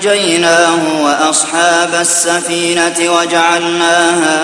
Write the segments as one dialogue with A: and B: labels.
A: فَنَجَّيْنَاهُ وَأَصْحَابَ السَّفِينَةِ وَجَعَلْنَاهَا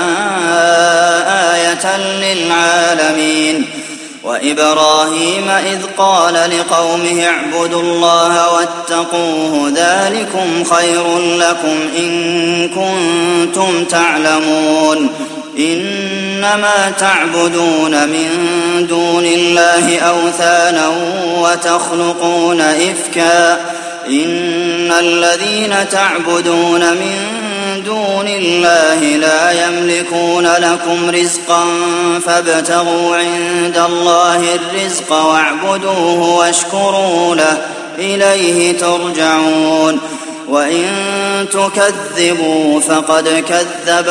A: آيَةً لِّلْعَالَمِينَ وَإِبْرَاهِيمَ إِذْ قَالَ لِقَوْمِهِ اعْبُدُوا اللَّهَ وَاتَّقُوهُ ذَٰلِكُمْ خَيْرٌ لَّكُمْ إِن كُنتُمْ تَعْلَمُونَ إِنَّمَا تَعْبُدُونَ مِن دُونِ اللَّهِ أَوْثَانًا وَتَخْلُقُونَ إِفْكًا ۚ إِنَّ الَّذِينَ تَعْبُدُونَ مِن دُونِ اللَّهِ لَا يَمْلِكُونَ لَكُمْ رِزْقًا فَابْتَغُوا عِندَ اللَّهِ الرِّزْقَ وَاعْبُدُوهُ وَاشْكُرُوا لَهُ ۖ إِلَيْهِ تُرْجَعُونَ وَإِن تُكَذِّبُوا فَقَدْ كَذَّبَ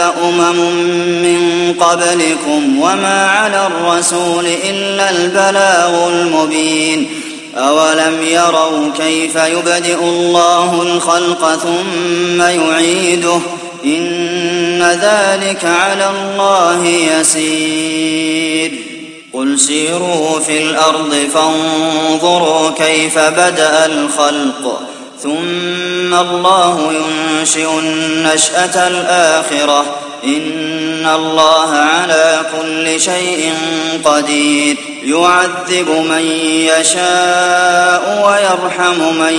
A: مِن قَبْلِكُمْ ۖ وَمَا عَلَى الرَّسُولِ إِلَّا الْبَلَاغُ الْمُبِينُ أَوَلَمْ يَرَوْا كَيْفَ يُبْدِئُ اللَّهُ الْخَلْقَ ثُمَّ يُعِيدُهُ ۚ إِنَّ ذَٰلِكَ عَلَى اللَّهِ يَسِيرٌ قُلْ سِيرُوا فِي الْأَرْضِ فَانظُرُوا كَيْفَ بَدَأَ الْخَلْقَ ثُمَّ اللَّهُ يُنشِئُ النَّشْأَةَ الْآخِرَةَ ۚ إِنَّ اللَّهَ عَلَىٰ كُلِّ شَيْءٍ قَدِيرٌ يُعَذِّبُ مَن يَشَاءُ وَيَرْحَمُ مَن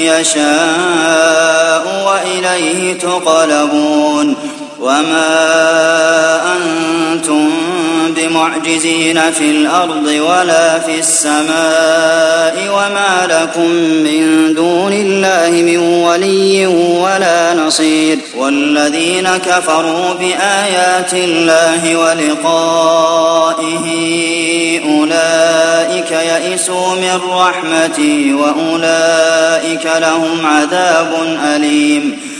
A: يَشَاءُ ۖ وَإِلَيْهِ تُقْلَبُونَ وَمَا أَنتُم بِمُعْجِزِينَ فِي الْأَرْضِ وَلَا فِي السَّمَاءِ ۖ وَمَا لَكُم مِّن دُونِ اللَّهِ مِن وَلِيٍّ وَلَا نَصِيرٍ وَالَّذِينَ كَفَرُوا بِآيَاتِ اللَّهِ وَلِقَائِهِ أُولَٰئِكَ يَئِسُوا مِن رَّحْمَتِي وَأُولَٰئِكَ لَهُمْ عَذَابٌ أَلِيمٌ